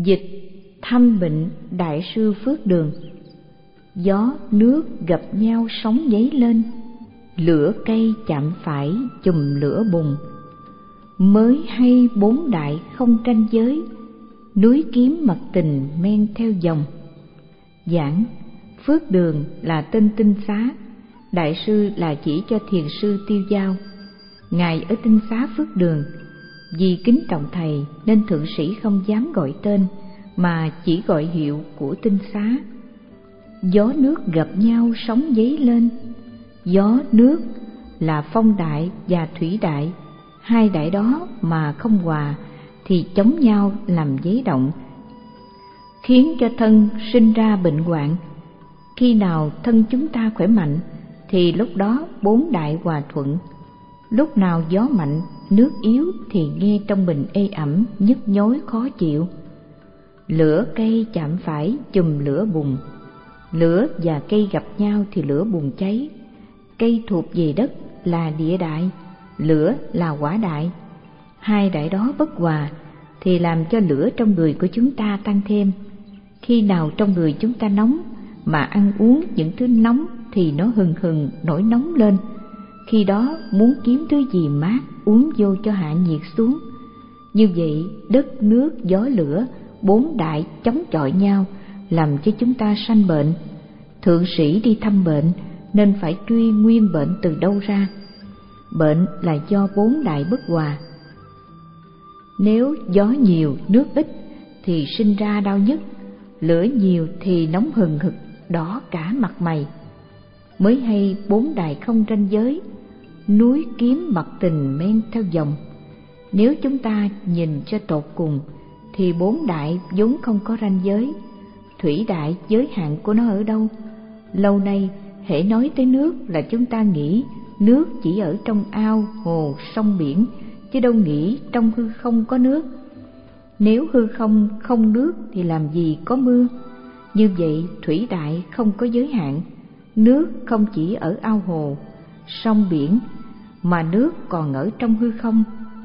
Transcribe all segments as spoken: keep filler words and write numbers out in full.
Dịch Thăm Bệnh Đại sư Phước Đường. Gió nước gặp nhau sóng dấy lên, lửa cây chạm phải chùm lửa bùng. Mới hay bốn đại không tranh giới, núi kiếm mật tình men theo dòng. Giảng Phước Đường là tên Tinh Xá, đại sư là chỉ cho thiền sư Tiêu Dao. Ngài ở Tinh Xá Phước Đường, vì kính trọng thầy nên thượng sĩ không dám gọi tên mà chỉ gọi hiệu của Tinh Xá. Gió nước gặp nhau sóng dấy lên. Gió nước là phong đại và thủy đại, hai đại đó mà không hòa thì chống nhau làm giấy động, khiến cho thân sinh ra bệnh hoạn. Khi nào thân chúng ta khỏe mạnh thì lúc đó bốn đại hòa thuận. Lúc nào gió mạnh, nước yếu thì nghe trong mình ê ẩm, nhức nhối khó chịu. Lửa cây chạm phải chùm lửa bùng. Lửa và cây gặp nhau thì lửa bùng cháy. Cây thuộc về đất là địa đại, lửa là hỏa đại. Hai đại đó bất hòa thì làm cho lửa trong người của chúng ta tăng thêm. Khi nào trong người chúng ta nóng mà ăn uống những thứ nóng thì nó hừng hừng nổi nóng lên. Khi đó muốn kiếm thứ gì mát uống vô cho hạ nhiệt xuống. Như vậy đất nước gió lửa bốn đại chống chọi nhau, làm cho chúng ta sanh bệnh. Thượng sĩ đi thăm bệnh nên phải truy nguyên bệnh từ đâu ra. Bệnh là do bốn đại bất hòa. Nếu gió nhiều nước ít thì sinh ra đau nhức, lửa nhiều thì nóng hừng hực đỏ cả mặt mày. Mới hay bốn đại không ranh giới, núi kiếm mật tình men theo dòng. Nếu chúng ta nhìn cho tột cùng thì bốn đại vốn không có ranh giới. Thủy đại giới hạn của nó ở đâu? Lâu nay hễ nói tới nước là chúng ta nghĩ nước chỉ ở trong ao, hồ, sông, biển, chứ đâu nghĩ trong hư không có nước. Nếu hư không không nước thì làm gì có mưa? Như vậy thủy đại không có giới hạn. Nước không chỉ ở ao hồ, sông, biển, mà nước còn ở trong hư không.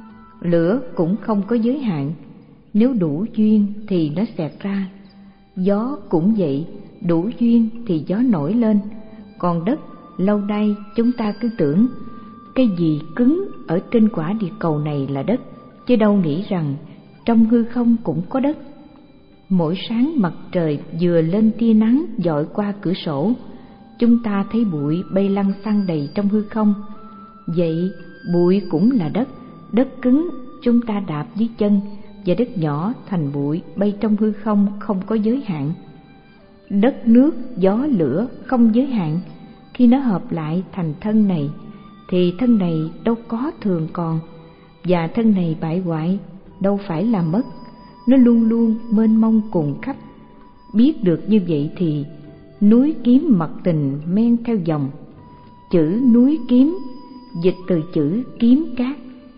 Lửa cũng không có giới hạn. Nếu đủ duyên thì nó xẹt ra. Gió cũng vậy, đủ duyên thì gió nổi lên. Còn đất, lâu nay chúng ta cứ tưởng cái gì cứng ở trên quả địa cầu này là đất, chứ đâu nghĩ rằng trong hư không cũng có đất. Mỗi sáng mặt trời vừa lên tia nắng dọi qua cửa sổ, chúng ta thấy bụi bay lăn xăng đầy trong hư không. Vậy bụi cũng là đất, đất cứng chúng ta đạp dưới chân, và đất nhỏ thành bụi bay trong hư không không có giới hạn. Đất, nước, gió, lửa không giới hạn. Khi nó hợp lại thành thân này thì thân này đâu có thường còn, và thân này bại hoại đâu phải là mất. Nó luôn luôn mênh mông cùng khắp. Biết được như vậy thì núi kiếm mật tình men theo dòng. Chữ núi kiếm dịch từ chữ kiếm cát,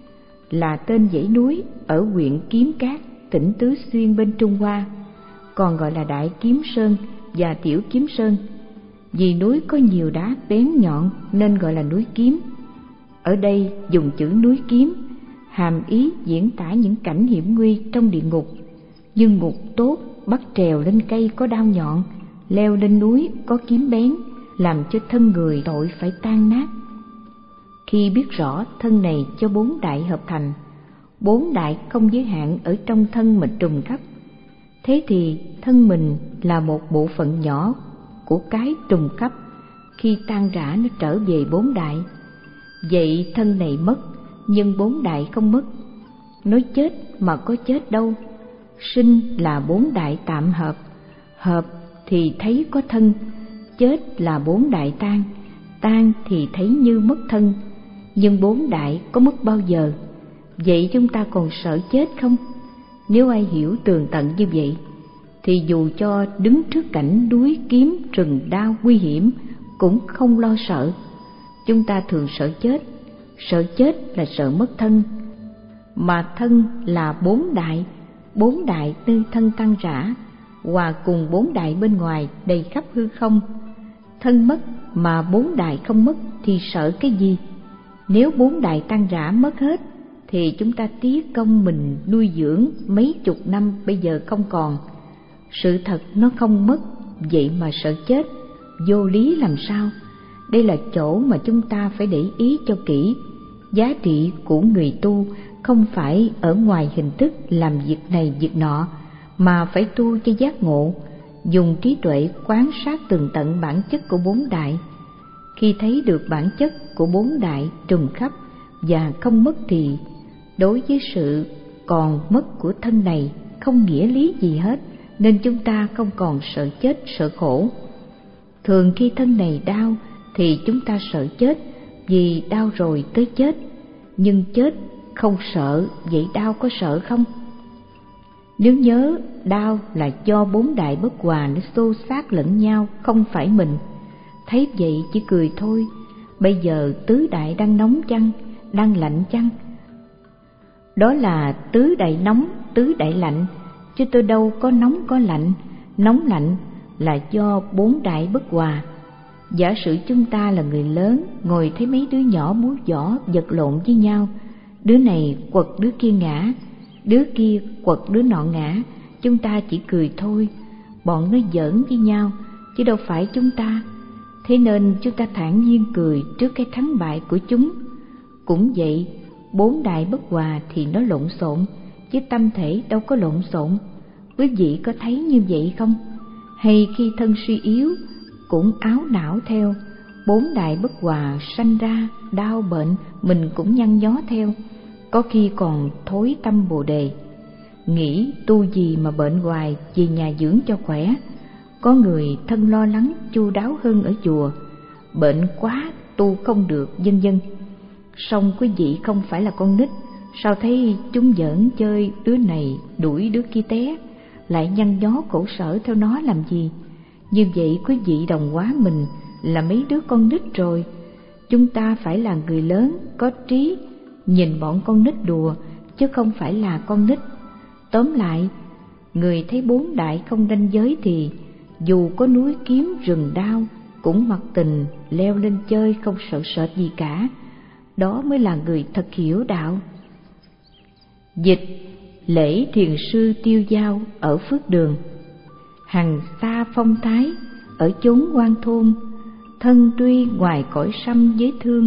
là tên dãy núi ở huyện Kiếm Cát, tỉnh Tứ Xuyên bên Trung Hoa, còn gọi là Đại Kiếm Sơn và Tiểu Kiếm Sơn. Vì núi có nhiều đá bén nhọn nên gọi là núi kiếm. Ở đây dùng chữ núi kiếm hàm ý diễn tả những cảnh hiểm nguy trong địa ngục. Như ngục tốt bắt trèo lên cây có đao nhọn, leo lên núi có kiếm bén, làm cho thân người tội phải tan nát. Khi biết rõ thân này cho bốn đại hợp thành, bốn đại không giới hạn ở trong thân mình trùng khắp, thế thì thân mình là một bộ phận nhỏ của cái trùng khắp. Khi tan rã nó trở về bốn đại. Vậy thân này mất nhưng bốn đại không mất. Nói chết mà có chết đâu. Sinh là bốn đại tạm hợp, hợp thì thấy có thân. Chết là bốn đại tan, tan thì thấy như mất thân. Nhưng bốn đại có mất bao giờ? Vậy chúng ta còn sợ chết không? Nếu ai hiểu tường tận như vậy thì dù cho đứng trước cảnh núi kiếm rừng đao nguy hiểm cũng không lo sợ. Chúng ta thường sợ chết. Sợ chết là sợ mất thân. Mà thân là bốn đại, bốn đại tư thân tăng rã, hòa cùng bốn đại bên ngoài đầy khắp hư không. Thân mất mà bốn đại không mất thì sợ cái gì? Nếu bốn đại tăng rã mất hết thì chúng ta tiếc công mình nuôi dưỡng mấy chục năm bây giờ không còn. Sự thật nó không mất, vậy mà sợ chết, vô lý làm sao? Đây là chỗ mà chúng ta phải để ý cho kỹ. Giá trị của người tu không phải ở ngoài hình thức làm việc này việc nọ, mà phải tu cho giác ngộ, dùng trí tuệ quan sát tường tận bản chất của bốn đại. Khi thấy được bản chất của bốn đại trùng khắp và không mất thì đối với sự còn mất của thân này không nghĩa lý gì hết, nên chúng ta không còn sợ chết sợ khổ. Thường khi thân này đau thì chúng ta sợ chết, vì đau rồi tới chết. Nhưng chết không sợ, vậy đau có sợ không? Nếu nhớ đau là do bốn đại bất hòa nó xô xát lẫn nhau, không phải mình. Thấy vậy chỉ cười thôi. Bây giờ tứ đại đang nóng chăng, đang lạnh chăng? Đó là tứ đại nóng, tứ đại lạnh, chứ tôi đâu có nóng có lạnh. Nóng lạnh là do bốn đại bất hòa. Giả sử chúng ta là người lớn, ngồi thấy mấy đứa nhỏ múa võ vật lộn với nhau, đứa này quật đứa kia ngã, đứa kia quật đứa nọ ngã, chúng ta chỉ cười thôi. Bọn nó giỡn với nhau, chứ đâu phải chúng ta. Thế nên chúng ta thản nhiên cười trước cái thắng bại của chúng. Cũng vậy, bốn đại bất hòa thì nó lộn xộn, chứ tâm thể đâu có lộn xộn. Quý vị có thấy như vậy không? Hay khi thân suy yếu cũng áo não theo, bốn đại bất hòa sanh ra đau bệnh, mình cũng nhăn nhó theo, có khi còn thối tâm bồ đề. Nghĩ tu gì mà bệnh hoài, về nhà dưỡng cho khỏe. Có người thân lo lắng chu đáo hơn ở chùa, bệnh quá tu không được, vân vân. Song quý vị không phải là con nít, sao thấy chúng giỡn chơi, đứa này đuổi đứa kia té, lại nhăn nhó khổ sở theo nó làm gì? Như vậy quý vị đồng hóa mình là mấy đứa con nít rồi. Chúng ta phải là người lớn có trí, nhìn bọn con nít đùa chứ không phải là con nít. Tóm lại, người thấy bốn đại không ranh giới thì dù có núi kiếm rừng đao cũng mặc tình leo lên chơi, không sợ sệt gì cả. Đó mới là người thật hiểu đạo. Dịch lễ thiền sư Tiêu Dao ở Phước Đường. Hằng xa phong thái ở chốn hoang thôn, thân tuy ngoài cõi sâm với thương,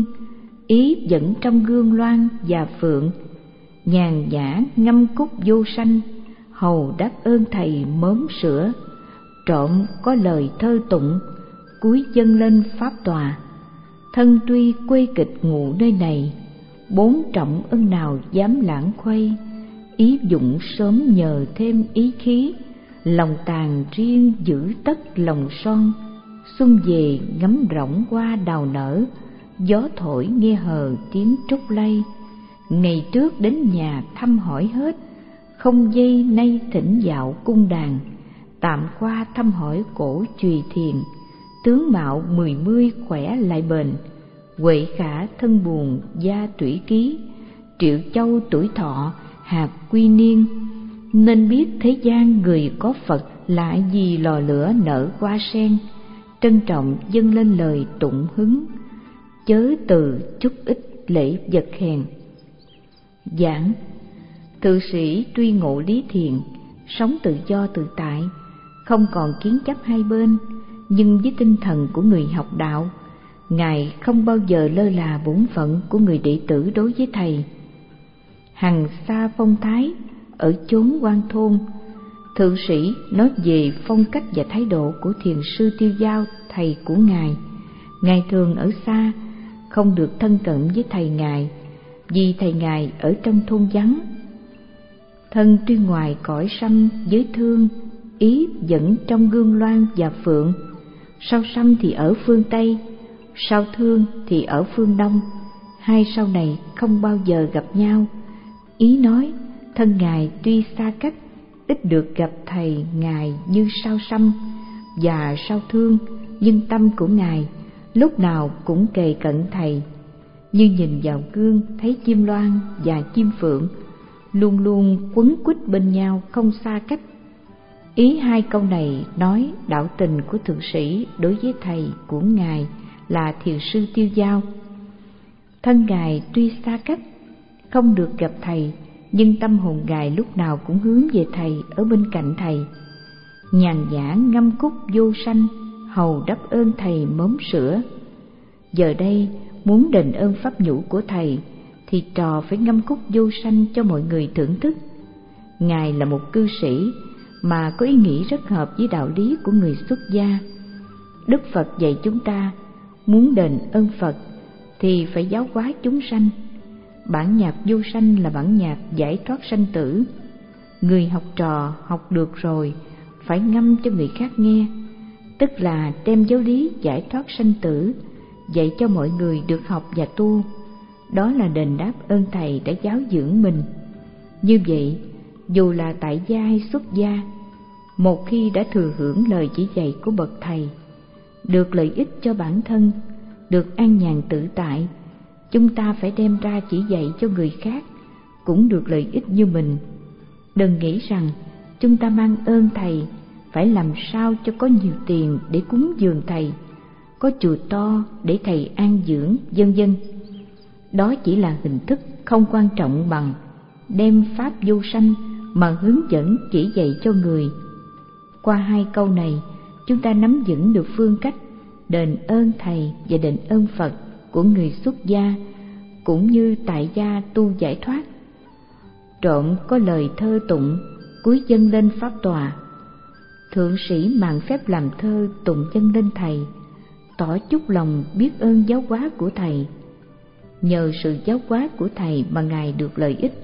ý vẫn trong gương loan và phượng. Nhàn nhã ngâm cúc vô sanh, hầu đáp ơn thầy mớm sữa. Trộm có lời thơ tụng, cúi dâng lên pháp tòa. Thân tuy quê kịch ngụ nơi này, bốn trọng ân nào dám lãng khuây. Ý dụng sớm nhờ thêm ý khí, lòng tàn riêng giữ tất lòng son. Xuân về ngắm rộng hoa đào nở, gió thổi nghe hờ tiếng trúc lay. Ngày trước đến nhà thăm hỏi hết, không dây nay thỉnh dạo cung đàn. Tạm qua thăm hỏi cổ chùy thiền, tướng mạo mười mươi khỏe lại bền. Huệ khả thân buồn gia tủy ký, triệu châu tuổi thọ hạt quy niên. Nên biết thế gian người có Phật, lạ gì lò lửa nở hoa sen. Trân trọng dâng lên lời tụng hứng, chớ từ chút ít lễ vật hèn. Giảng: Thượng sĩ tuy ngộ lý thiền, sống tự do tự tại, không còn kiến chấp hai bên, nhưng với tinh thần của người học đạo, Ngài không bao giờ lơ là bổn phận của người đệ tử đối với Thầy. Hằng xa phong thái ở chốn hoang thôn, thượng sĩ nói về phong cách và thái độ của thiền sư Tiêu Dao, thầy của Ngài. Ngài thường ở xa, không được thân cận với thầy Ngài, vì thầy Ngài ở trong thôn vắng. Thân tuy ngoài cõi sâm với thương, ý vẫn trong gương loan và phượng. Sao sâm thì ở phương Tây, sao thương thì ở phương Đông. Hai sao này không bao giờ gặp nhau. Ý nói thân Ngài tuy xa cách, ít được gặp thầy Ngài như sao sâm và sao thương, nhưng tâm của Ngài lúc nào cũng kề cận thầy. Như nhìn vào gương thấy chim loan và chim phượng, luôn luôn quấn quýt bên nhau, không xa cách. Ý hai câu này nói đạo tình của thượng sĩ đối với thầy của Ngài là thiền sư Tiêu Dao. Thân Ngài tuy xa cách, không được gặp thầy, nhưng tâm hồn Ngài lúc nào cũng hướng về thầy, ở bên cạnh thầy. Nhàn nhã ngâm cúc vô sanh, hầu đắp ơn thầy mớm sữa. Giờ đây muốn đền ơn pháp nhũ của thầy thì trò phải ngâm cúc vô sanh cho mọi người thưởng thức. Ngài là một cư sĩ mà có ý nghĩ rất hợp với đạo lý của người xuất gia. Đức Phật dạy chúng ta muốn đền ơn Phật thì phải giáo hóa chúng sanh. Bản nhạc vô sanh là bản nhạc giải thoát sanh tử. Người học trò học được rồi phải ngâm cho người khác nghe, tức là đem giáo lý giải thoát sanh tử dạy cho mọi người được học và tu. Đó là đền đáp ơn thầy đã giáo dưỡng mình. Như vậy, dù là tại gia hay xuất gia, một khi đã thừa hưởng lời chỉ dạy của bậc thầy, được lợi ích cho bản thân, được an nhàn tự tại, chúng ta phải đem ra chỉ dạy cho người khác cũng được lợi ích như mình. Đừng nghĩ rằng chúng ta mang ơn thầy phải làm sao cho có nhiều tiền để cúng dường thầy, có chùa to để thầy an dưỡng, vân vân. Đó chỉ là hình thức không quan trọng bằng đem pháp vô sanh mà hướng dẫn chỉ dạy cho người. Qua hai câu này, chúng ta nắm vững được phương cách đền ơn thầy và đền ơn Phật của người xuất gia, cũng như tại gia tu giải thoát. Trộm có lời thơ tụng cúi dâng lên pháp tòa. Thượng sĩ mạn phép làm thơ tụng dâng lên thầy, tỏ chút lòng biết ơn giáo hóa của thầy. Nhờ sự giáo hóa của thầy mà Ngài được lợi ích.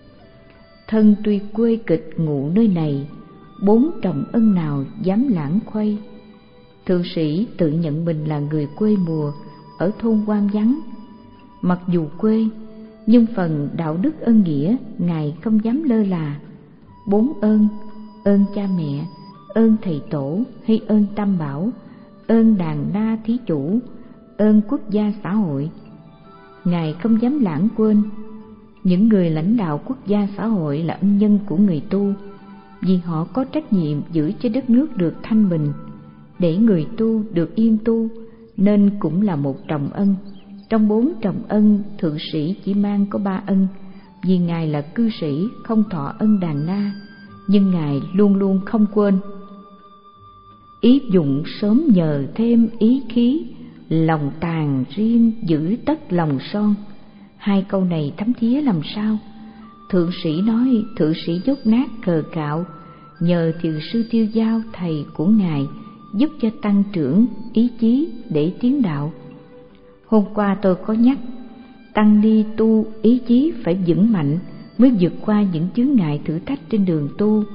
Thân tuy quê kịch ngụ nơi này, bốn trọng ân nào dám lãng khuây. Thượng sĩ tự nhận mình là người quê mùa ở thôn hoang vắng. Mặc dù quê, nhưng phần đạo đức ơn nghĩa Ngài không dám lơ là. Bốn ơn: ơn cha mẹ, ơn thầy tổ hay ơn tam bảo, ơn đàn na thí chủ, ơn quốc gia xã hội. Ngài không dám lãng quên. Những người lãnh đạo quốc gia xã hội là ân nhân của người tu, vì họ có trách nhiệm giữ cho đất nước được thanh bình, để người tu được yên tu, nên cũng là một trọng ân. Trong bốn trọng ân, thượng sĩ chỉ mang có ba ân, vì Ngài là cư sĩ không thọ ân đàn na, nhưng Ngài luôn luôn không quên. Ý dụng sớm nhờ thêm ý khí, lòng tàn riêng giữ tất lòng son. Hai câu này thấm thía làm sao? Thượng sĩ nói thượng sĩ dốt nát cờ cạo, nhờ thiền sư Tiêu Giao thầy của Ngài giúp cho tăng trưởng ý chí để tiến đạo. Hôm qua tôi có nhắc, tăng ni tu ý chí phải vững mạnh mới vượt qua những chướng ngại thử thách trên đường tu.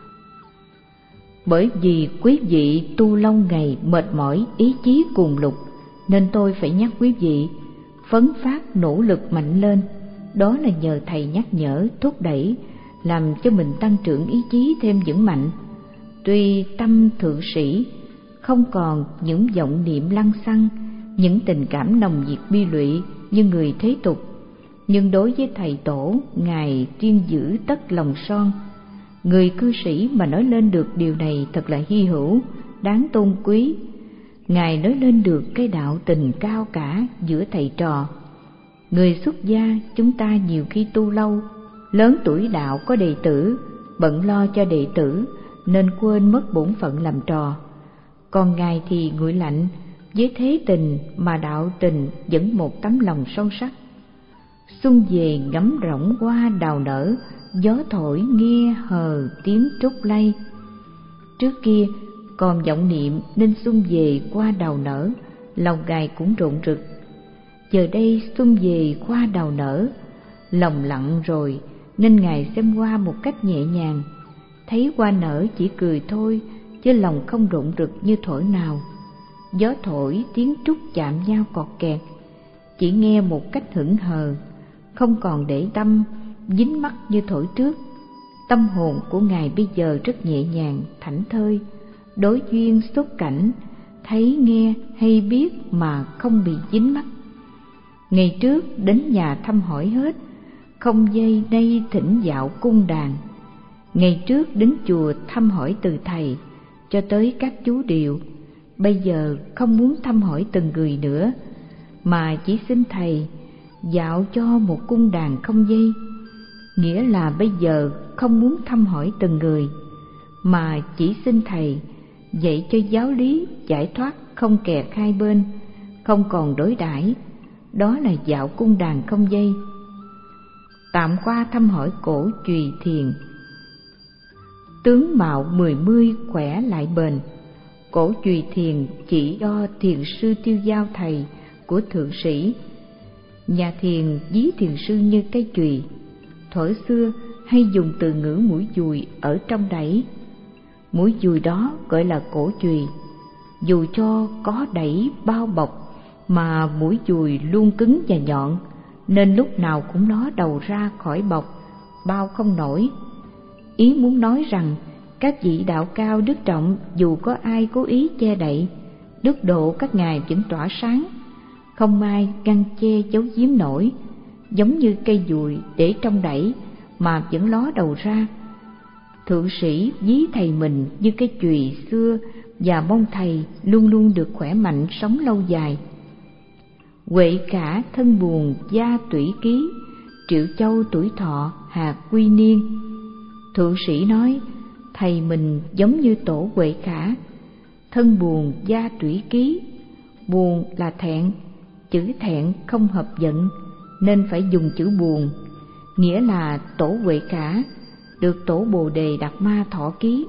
Bởi vì quý vị tu lâu ngày mệt mỏi, ý chí cuồng lục, nên tôi phải nhắc quý vị phấn phát nỗ lực mạnh lên. Đó là nhờ thầy nhắc nhở, thúc đẩy, làm cho mình tăng trưởng ý chí thêm vững mạnh. Tuy tâm thượng sĩ không còn những vọng niệm lăng xăng, những tình cảm nồng nhiệt bi lụy như người thế tục, nhưng đối với thầy tổ, Ngài chuyên giữ tất lòng son. Người cư sĩ mà nói lên được điều này thật là hy hữu, đáng tôn quý. Ngài nói lên được cái đạo tình cao cả giữa thầy trò. Người xuất gia chúng ta nhiều khi tu lâu, lớn tuổi đạo có đệ tử, bận lo cho đệ tử nên quên mất bổn phận làm trò. Còn Ngài thì nguội lạnh với thế tình mà đạo tình vẫn một tấm lòng son sắt. Xuân về ngắm rỗng hoa đào nở, gió thổi nghe hờ tiếng trúc lay. Trước kia còn vọng niệm nên xuân về hoa đào nở, lòng Ngài cũng rộn rực. Giờ đây xuân về hoa đào nở, lòng lặng rồi nên Ngài xem hoa một cách nhẹ nhàng. Thấy hoa nở chỉ cười thôi, chứ lòng không rộn rực như thổi nào. Gió thổi tiếng trúc chạm nhau cọt kẹt, chỉ nghe một cách hững hờ, không còn để tâm dính mắc như thổi trước. Tâm hồn của Ngài bây giờ rất nhẹ nhàng, thảnh thơi, đối duyên xuất cảnh, thấy nghe hay biết mà không bị dính mắc. Ngày trước đến nhà thăm hỏi hết, không dây nay thỉnh dạo cung đàn. Ngày trước đến chùa thăm hỏi từ thầy cho tới các chú điệu, bây giờ không muốn thăm hỏi từng người nữa, mà chỉ xin thầy dạo cho một cung đàn không dây, nghĩa là bây giờ không muốn thăm hỏi từng người, mà chỉ xin thầy dạy cho giáo lý giải thoát không kẹt hai bên, không còn đối đãi. Đó là dạo cung đàn không dây. Tạm qua thăm hỏi cổ Chùy Thiền. Tướng mạo mười mươi, khỏe lại bền. Cổ Chùy Thiền chỉ do thiền sư Tiêu Dao, thầy của thượng sĩ. Nhà thiền ví thiền sư như cây chùy, thuở xưa hay dùng từ ngữ mũi dùi ở trong đẩy. Mũi dùi đó gọi là cổ chùy. Dù cho có đẩy bao bọc mà mũi dùi luôn cứng và nhọn, nên lúc nào cũng ló đầu ra khỏi bọc, bao không nổi. Ý muốn nói rằng các vị đạo cao đức trọng, dù có ai cố ý che đậy, đức độ các ngài vẫn tỏa sáng, không ai ngăn che giấu giếm nổi, giống như cây dùi để trong đẩy mà vẫn ló đầu ra. Thượng sĩ ví thầy mình như cái chùy xưa và mong thầy luôn luôn được khỏe mạnh, sống lâu dài. Huệ Khả thân buồn gia tủy ký, Triệu Châu tuổi thọ hạt quy niên. Thượng sĩ nói thầy mình giống như tổ Huệ Khả, thân buồn gia tủy ký. Buồn là thẹn, chữ thẹn không hợp giận nên phải dùng chữ buồn, nghĩa là tổ Huệ Khả được tổ Bồ Đề Đạt Ma thọ ký.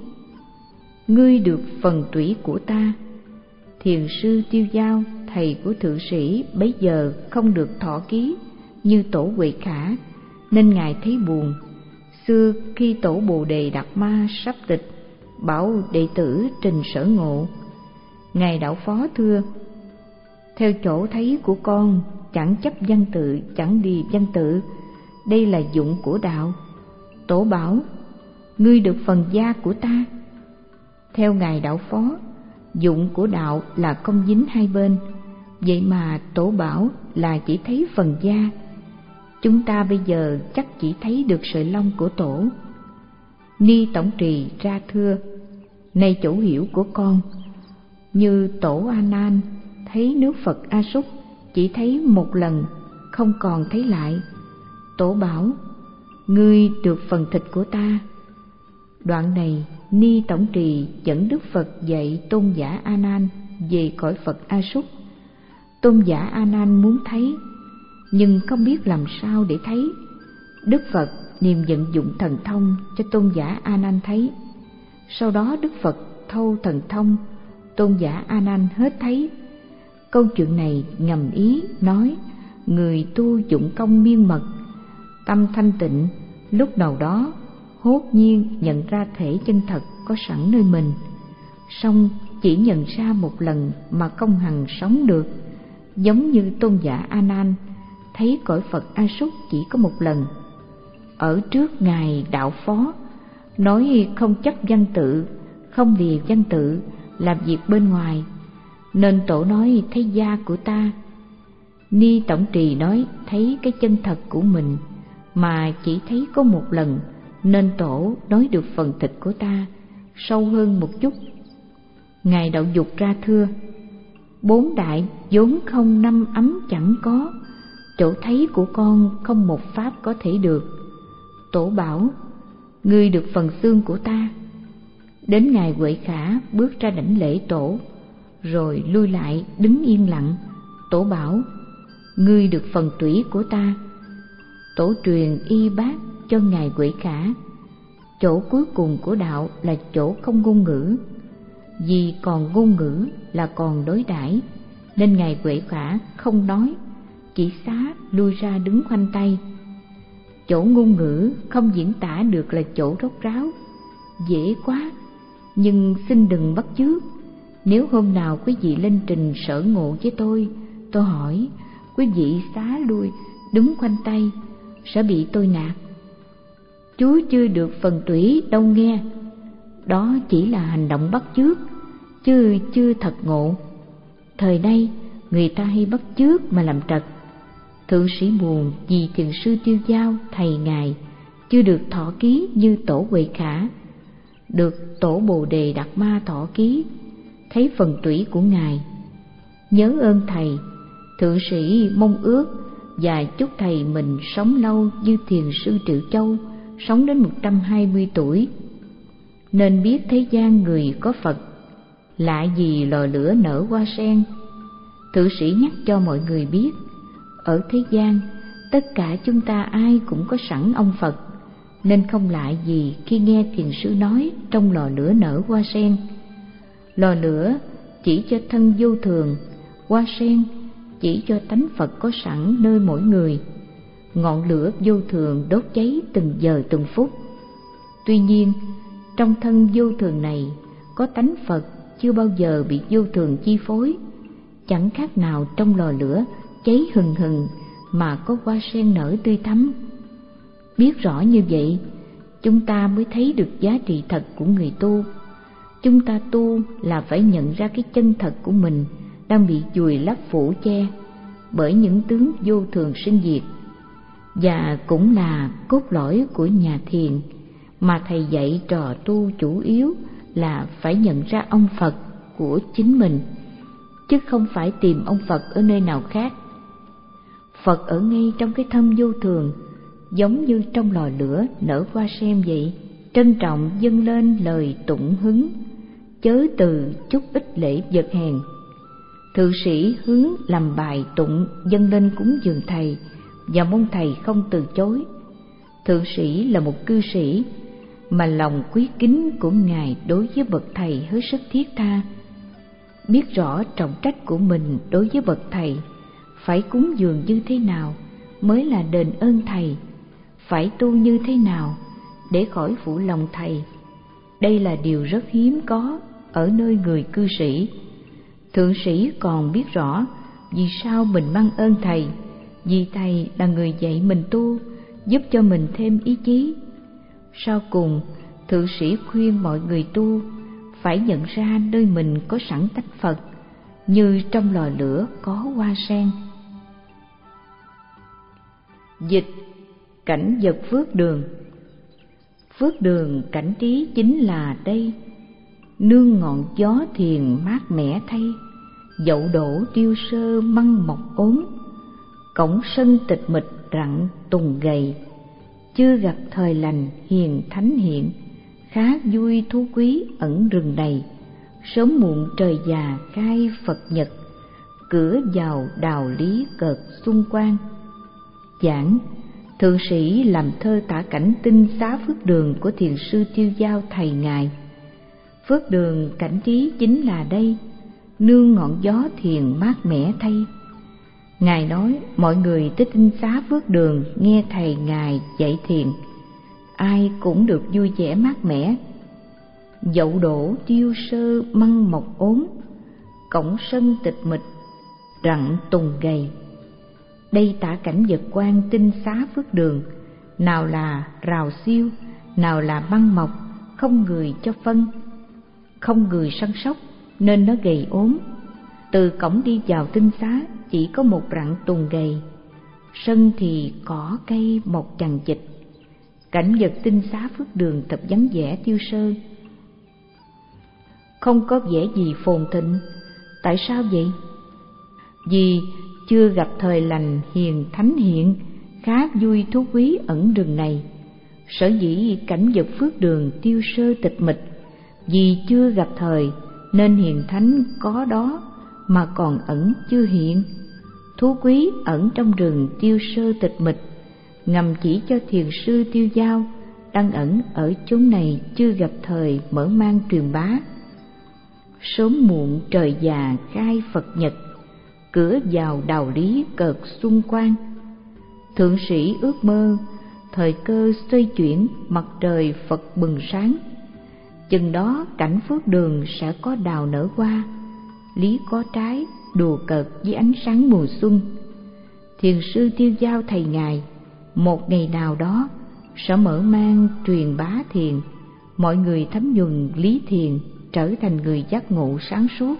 Ngươi được phần tủy của ta. Thiền sư Tiêu Dao, thầy của thượng sĩ, bấy giờ không được thọ ký như tổ Huệ Khả, nên ngài thấy buồn. Xưa khi tổ Bồ Đề Đạt Ma sắp tịch, bảo đệ tử trình Sở Ngộ: ngài đạo phó thưa, theo chỗ thấy của con, chẳng chấp văn tự, chẳng đi văn tự, đây là dụng của đạo. Tổ bảo: ngươi được phần gia của ta. Theo ngài đạo phó, dụng của đạo là không dính hai bên, vậy mà tổ bảo là chỉ thấy phần da. Chúng ta bây giờ chắc chỉ thấy được sợi lông của tổ. Ni Tổng Trì ra thưa: này chỗ hiểu của con, như tổ A Nan thấy nước Phật A Súc chỉ thấy một lần, không còn thấy lại. Tổ bảo: ngươi được phần thịt của ta. Đoạn này Ni Tổng Trì dẫn Đức Phật dạy tôn giả A Nan về cõi Phật A Súc. Tôn giả A Nan muốn thấy, nhưng không biết làm sao để thấy. Đức Phật niềm vận dụng thần thông cho tôn giả A Nan thấy. Sau đó Đức Phật thâu thần thông, tôn giả A Nan hết thấy. Câu chuyện này ngầm ý nói người tu dụng công miên mật, tâm thanh tịnh, lúc nào đó hốt nhiên nhận ra thể chân thật có sẵn nơi mình, song chỉ nhận ra một lần mà không hằng sống được, giống như tôn giả A Nan thấy cõi Phật A Súc chỉ có một lần. Ở trước ngài đạo phó nói không chấp văn tự, không lìa văn tự, làm việc bên ngoài, nên tổ nói thấy da của ta. Ni Tổng Trì nói thấy cái chân thật của mình mà chỉ thấy có một lần, nên tổ nói được phần thịt của ta sâu hơn một chút. Ngài Đạo Dục ra thưa: bốn đại vốn không, năm ấm chẳng có, chỗ thấy của con không một pháp có thể được. Tổ bảo: ngươi được phần xương của ta. Đến ngài Huệ Khả bước ra đảnh lễ tổ, rồi lui lại đứng yên lặng. Tổ bảo: ngươi được phần tủy của ta. Tổ truyền y bát cho ngài Huệ Khả. Chỗ cuối cùng của đạo là chỗ không ngôn ngữ, vì còn ngôn ngữ là còn đối đãi, nên ngài Huệ Khả không nói, chỉ xá lui ra đứng khoanh tay. Chỗ ngôn ngữ không diễn tả được là chỗ rốt ráo, dễ quá, nhưng xin đừng bắt chước. Nếu hôm nào quý vị lên trình Sở Ngộ với tôi, tôi hỏi quý vị xá lui đứng khoanh tay, sẽ bị tôi nạt. Chú chưa được phần tủy đâu nghe, đó chỉ là hành động bắt chước, chứ chưa thật ngộ. Thời nay người ta hay bắt chước mà làm trật. Thượng sĩ buồn vì thiền sư Tiêu Dao, thầy ngài chưa được thọ ký như tổ Huệ Khả, được tổ Bồ Đề Đạt Ma thọ ký, thấy phần tủy của ngài. Nhớ ơn thầy, thượng sĩ mong ước và chúc thầy mình sống lâu như thiền sư Triệu Châu, sống đến một trăm hai mươi tuổi. Nên biết thế gian người có Phật, lạ gì lò lửa nở hoa sen. Thượng sĩ nhắc cho mọi người biết, ở thế gian tất cả chúng ta ai cũng có sẵn ông Phật, nên không lạ gì khi nghe thiền sư nói trong lò lửa nở hoa sen. Lò lửa chỉ cho thân vô thường, hoa sen chỉ cho tánh Phật có sẵn nơi mỗi người. Ngọn lửa vô thường đốt cháy từng giờ từng phút. Tuy nhiên, trong thân vô thường này có tánh Phật chưa bao giờ bị vô thường chi phối, chẳng khác nào trong lò lửa cháy hừng hừng mà có hoa sen nở tươi thắm. Biết rõ như vậy, chúng ta mới thấy được giá trị thật của người tu. Chúng ta tu là phải nhận ra cái chân thật của mình đang bị vùi lấp phủ che bởi những tướng vô thường sinh diệt, và cũng là cốt lõi của nhà thiền mà thầy dạy trò tu chủ yếu là phải nhận ra ông Phật của chính mình, chứ không phải tìm ông Phật ở nơi nào khác. Phật ở ngay trong cái thâm vô thường, giống như trong lò lửa nở hoa sen vậy. Trân trọng dâng lên lời tụng hứng, chớ từ chút ít lễ vật hèn. Thượng sĩ hướng làm bài tụng dâng lên cúng dường thầy, và mong thầy không từ chối. Thượng sĩ là một cư sĩ, mà lòng quý kính của ngài đối với bậc thầy hết sức thiết tha. Biết rõ trọng trách của mình đối với bậc thầy, phải cúng dường như thế nào mới là đền ơn thầy, phải tu như thế nào để khỏi phụ lòng thầy. Đây là điều rất hiếm có ở nơi người cư sĩ. Thượng sĩ còn biết rõ vì sao mình mang ơn thầy, vì thầy là người dạy mình tu, giúp cho mình thêm ý chí. Sau cùng, thượng sĩ khuyên mọi người tu phải nhận ra nơi mình có sẵn tánh Phật, như trong lò lửa có hoa sen. Dịch cảnh vật phước đường. Phước đường cảnh trí chính là đây, nương ngọn gió thiền mát mẻ thay, dậu đổ tiêu sơ măng mọc ốm, cổng sân tịch mịch rặng tùng gầy, chưa gặp thời lành hiền thánh hiện, khá vui thú quý ẩn rừng này, sớm muộn trời già khai Phật nhật, cửa vào đào lý cợt xung quanh. Giảng thượng sĩ làm thơ tả cảnh tinh xá phước đường của thiền sư Tiêu Giao thầy ngài. Phước đường cảnh trí chính là đây, nương ngọn gió thiền mát mẻ thay. Ngài nói mọi người tới tinh xá phước đường nghe thầy ngài dạy thiền, ai cũng được vui vẻ mát mẻ. Dậu đổ tiêu sơ măng mọc ốm, cổng sân tịch mịch rặng tùng gầy. Đây tả cảnh vật quan tinh xá phước đường, nào là rào siêu, nào là măng mọc, không người cho phân, không người săn sóc nên nó gầy ốm. Từ cổng đi vào tinh xá chỉ có một rặng tùng gầy, sân thì cỏ cây mọc chằng chịt. Cảnh vật tinh xá phước đường thật vắng vẻ tiêu sơ, không có vẻ gì phồn thịnh. Tại sao vậy? Vì chưa gặp thời lành hiền thánh hiện, khá vui thú quý ẩn rừng này. Sở dĩ cảnh vật phước đường tiêu sơ tịch mịch, vì chưa gặp thời nên hiền thánh có đó mà còn ẩn chưa hiện. Thú quý ẩn trong rừng tiêu sơ tịch mịch, ngầm chỉ cho thiền sư Tiêu Giao đang ẩn ở chốn này chưa gặp thời mở mang truyền bá. Sớm muộn trời già khai Phật nhật, cửa vào đào lý cợt xuân quang. Thượng sĩ ước mơ thời cơ xoay chuyển, mặt trời Phật bừng sáng. Chừng đó cảnh phước đường sẽ có đào nở hoa, lý có trái, đùa cợt với ánh sáng mùa xuân. Thiền sư Tiêu Giao thầy ngài một ngày nào đó sẽ mở mang truyền bá thiền, mọi người thấm nhuần lý thiền, trở thành người giác ngộ sáng suốt.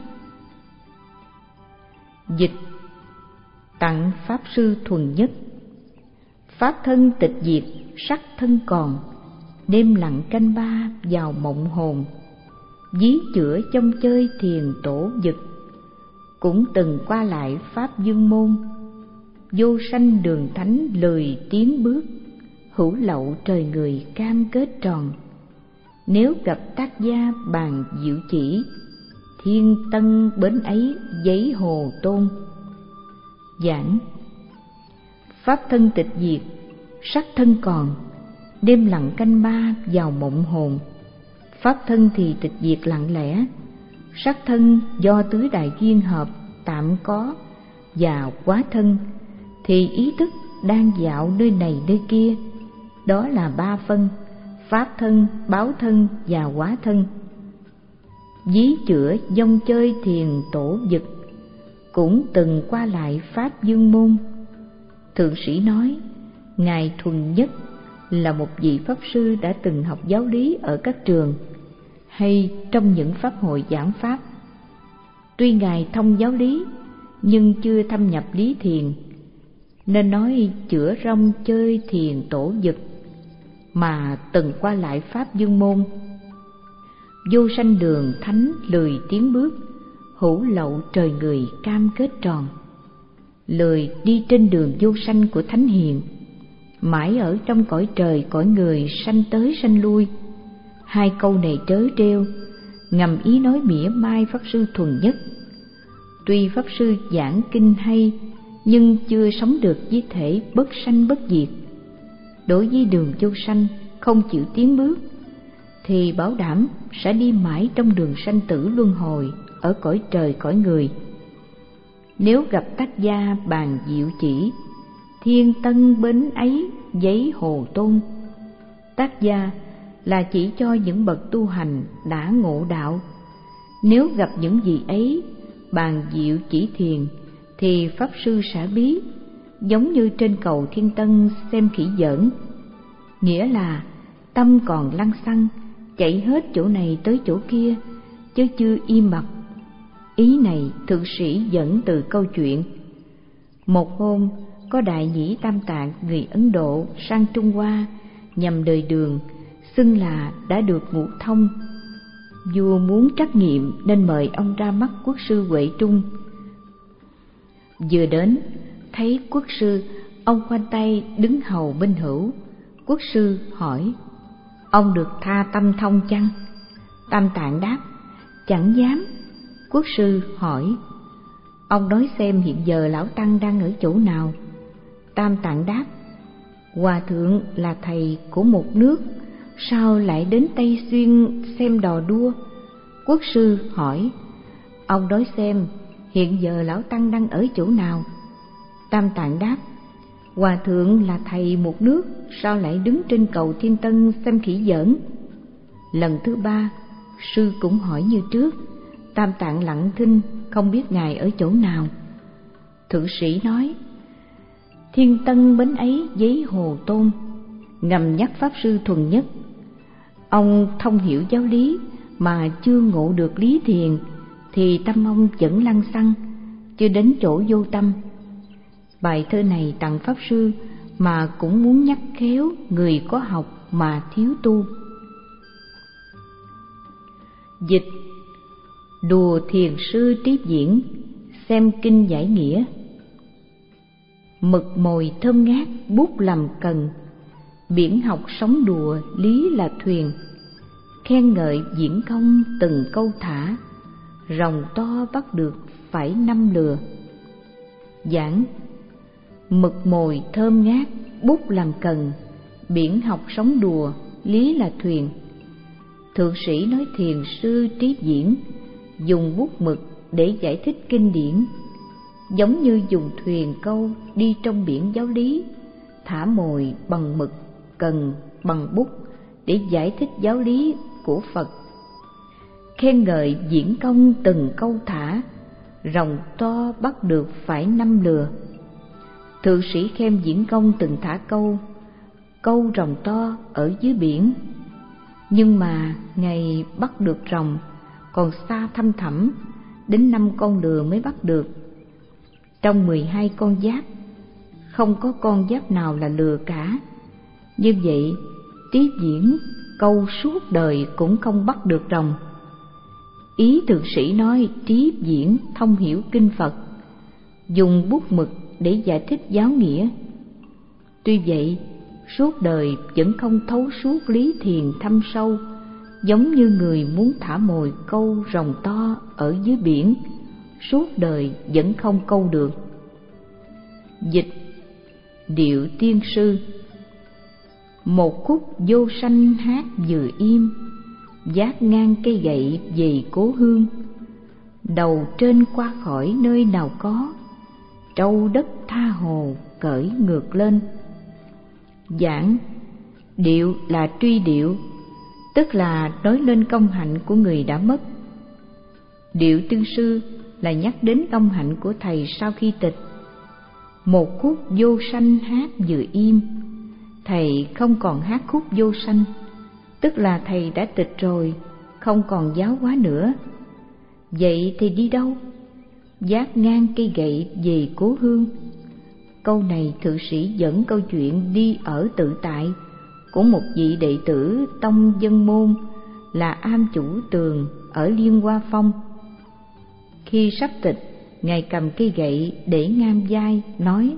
Dịch tặng Pháp Sư Thuần Nhất. Pháp thân tịch diệt, sắc thân còn, đêm lặng canh ba vào mộng hồn. Ví chữa trong chơi thiền tổ dực, cũng từng qua lại Pháp Dương môn. vô sanh đường thánh lười tiến bước, hữu lậu trời người cam kết tròn. Nếu gặp tác gia bàn diệu chỉ, thiên tân bến ấy giấy hồ tôn. Giảng: pháp thân tịch diệt, sắc thân còn, đêm lặng canh ba vào mộng hồn. Pháp thân thì tịch diệt lặng lẽ, sắc thân do tứ đại duyên hợp tạm có, và quá thân thì ý thức đang dạo nơi này nơi kia. Đó là ba phân: pháp thân, báo thân và hóa thân. Ví chữa dông chơi thiền tổ dực, cũng từng qua lại pháp dương môn. Thượng sĩ nói, Ngài Thuần Nhất là một vị pháp sư đã từng học giáo lý ở các trường hay trong những pháp hội giảng pháp. Tuy Ngài thông giáo lý nhưng chưa thâm nhập lý thiền, nên nói chữa rong chơi thiền tổ dực, mà từng qua lại pháp dương môn. Vô sanh đường thánh lười tiến bước, hữu lậu trời người cam kết tròn. Lười đi trên đường vô sanh của thánh hiền, mãi ở trong cõi trời cõi người sanh tới sanh lui. Hai câu này trớ trêu, ngầm ý nói mỉa mai pháp sư Thuần Nhất. Tuy pháp sư giảng kinh hay, nhưng chưa sống được với thể bất sanh bất diệt. Đối với đường vô sanh không chịu tiến bước, thì bảo đảm sẽ đi mãi trong đường sanh tử luân hồi ở cõi trời cõi người. Nếu gặp tác gia bàn diệu chỉ, thiên tân bến ấy giấy hồ tôn. Tác gia là chỉ cho những bậc tu hành đã ngộ đạo. Nếu gặp những gì ấy bàn diệu chỉ thiền, thì pháp sư sẽ bí, giống như trên cầu Thiên Tân xem khỉ giỡn. Nghĩa là tâm còn lăng xăng, chạy hết chỗ này tới chỗ kia, chứ chưa im bặt. Ý này thượng sĩ dẫn từ câu chuyện. Một hôm, có đại nhĩ Tam Tạng người Ấn Độ sang Trung Hoa nhằm đời Đường, xưng là đã được ngũ thông. Vua muốn trắc nghiệm nên mời ông ra mắt quốc sư Huệ Trung. Vừa đến, thấy quốc sư, ông khoanh tay đứng hầu bên hữu. Quốc sư hỏi, ông được tha tâm thông chăng? Tam Tạng đáp, chẳng dám. Quốc sư hỏi, ông nói xem hiện giờ lão tăng đang ở chỗ nào? Tam Tạng đáp, hòa thượng là thầy của một nước, sao lại đến Tây Xuyên xem đò đua? Quốc sư hỏi, ông nói xem hiện giờ lão tăng đang ở chỗ nào? Tam Tạng đáp, hòa thượng là thầy một nước, sao lại đứng trên cầu Thiên Tân xem khỉ giỡn? Lần thứ ba, sư cũng hỏi như trước. Tam Tạng lặng thinh, không biết ngài ở chỗ nào. Thượng sĩ nói, Thiên Tân bến ấy giấy hồ tôn, ngầm nhắc pháp sư Thuần Nhất. Ông thông hiểu giáo lý mà chưa ngộ được lý thiền, thì tâm ông vẫn lăng xăng, chưa đến chỗ vô tâm. Bài thơ này tặng pháp sư mà cũng muốn nhắc khéo người có học mà thiếu tu. Dịch: đùa thiền sư tiếp diễn, xem kinh giải nghĩa. Mực mồi thơm ngát bút làm cần, biển học sóng đùa lý là thuyền. Khen ngợi diễn công từng câu thả, rồng to bắt được phải năm lừa. Giảng: mực mồi thơm ngát bút làm cần, biển học sóng đùa lý là thuyền. Thượng sĩ nói thiền sư tiếp diễn dùng bút mực để giải thích kinh điển, giống như dùng thuyền câu đi trong biển giáo lý, thả mồi bằng mực, cần bằng bút để giải thích giáo lý của Phật. Khen ngợi diễn công từng câu thả, rồng to bắt được phải năm lừa. Thượng sĩ khen diễn công từng thả câu, câu rồng to ở dưới biển, nhưng mà ngày bắt được rồng còn xa thăm thẳm, đến năm con lừa mới bắt được. Trong mười hai con giáp, không có con giáp nào là lừa cả. Như vậy, tiếp diễn câu suốt đời cũng không bắt được rồng. Ý thượng sĩ nói tiếp diễn thông hiểu kinh Phật, dùng bút mực để giải thích giáo nghĩa. Tuy vậy, suốt đời vẫn không thấu suốt lý thiền thâm sâu, giống như người muốn thả mồi câu rồng to ở dưới biển, suốt đời vẫn không câu được. Dịch Điệu Tiên Sư. Một khúc vô sanh hát vừa im, vác ngang cây gậy về cố hương. Đầu trên qua khỏi nơi nào có, trâu đất tha hồ cởi ngược lên. Giảng điệu là truy điệu, tức là nói lên công hạnh của người đã mất. Điệu Tiên Sư là nhắc đến công hạnh của thầy sau khi tịch. Một khúc vô sanh hát vừa im, thầy không còn hát khúc vô sanh, tức là thầy đã tịch rồi, không còn giáo hóa nữa. Vậy thì đi đâu? Vác ngang cây gậy về cố hương. Câu này thượng sĩ dẫn câu chuyện đi ở tự tại của một vị đệ tử tông Dân Môn là Am Chủ Tường ở Liên Hoa Phong. Khi sắp tịch, ngài cầm cây gậy để ngang vai, nói: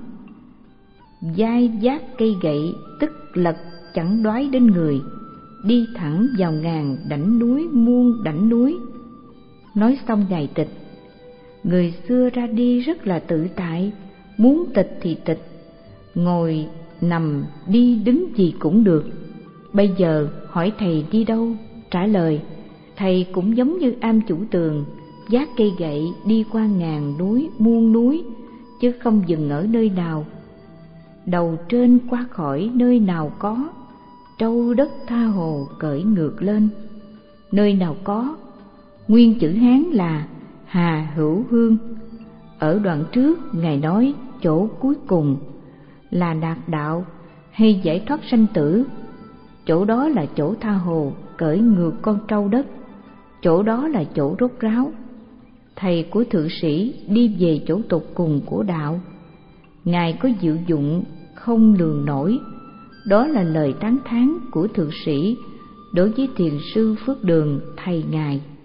vai vác cây gậy tức lật chẳng đoái đến người, đi thẳng vào ngàn đảnh núi muôn đảnh núi. Nói xong ngài tịch. Người xưa ra đi rất là tự tại, muốn tịch thì tịch, ngồi nằm đi đứng gì cũng được. Bây giờ hỏi thầy đi đâu, trả lời thầy cũng giống như Am Chủ Tường, vác cây gậy đi qua ngàn núi muôn núi, chứ không dừng ở nơi nào. Đầu trên qua khỏi nơi nào có, trâu đất tha hồ cởi ngược lên. Nơi nào có, nguyên chữ Hán là Hà Hữu Hương. Ở đoạn trước ngài nói chỗ cuối cùng là đạt đạo hay giải thoát sanh tử, chỗ đó là chỗ tha hồ cởi ngược con trâu đất, chỗ đó là chỗ rốt ráo. Thầy của thượng sĩ đi về chỗ tột cùng của đạo. Ngài có diệu dụng không lường nổi. Đó là lời tán thán của thượng sĩ đối với thiền sư Phước Đường thầy ngài.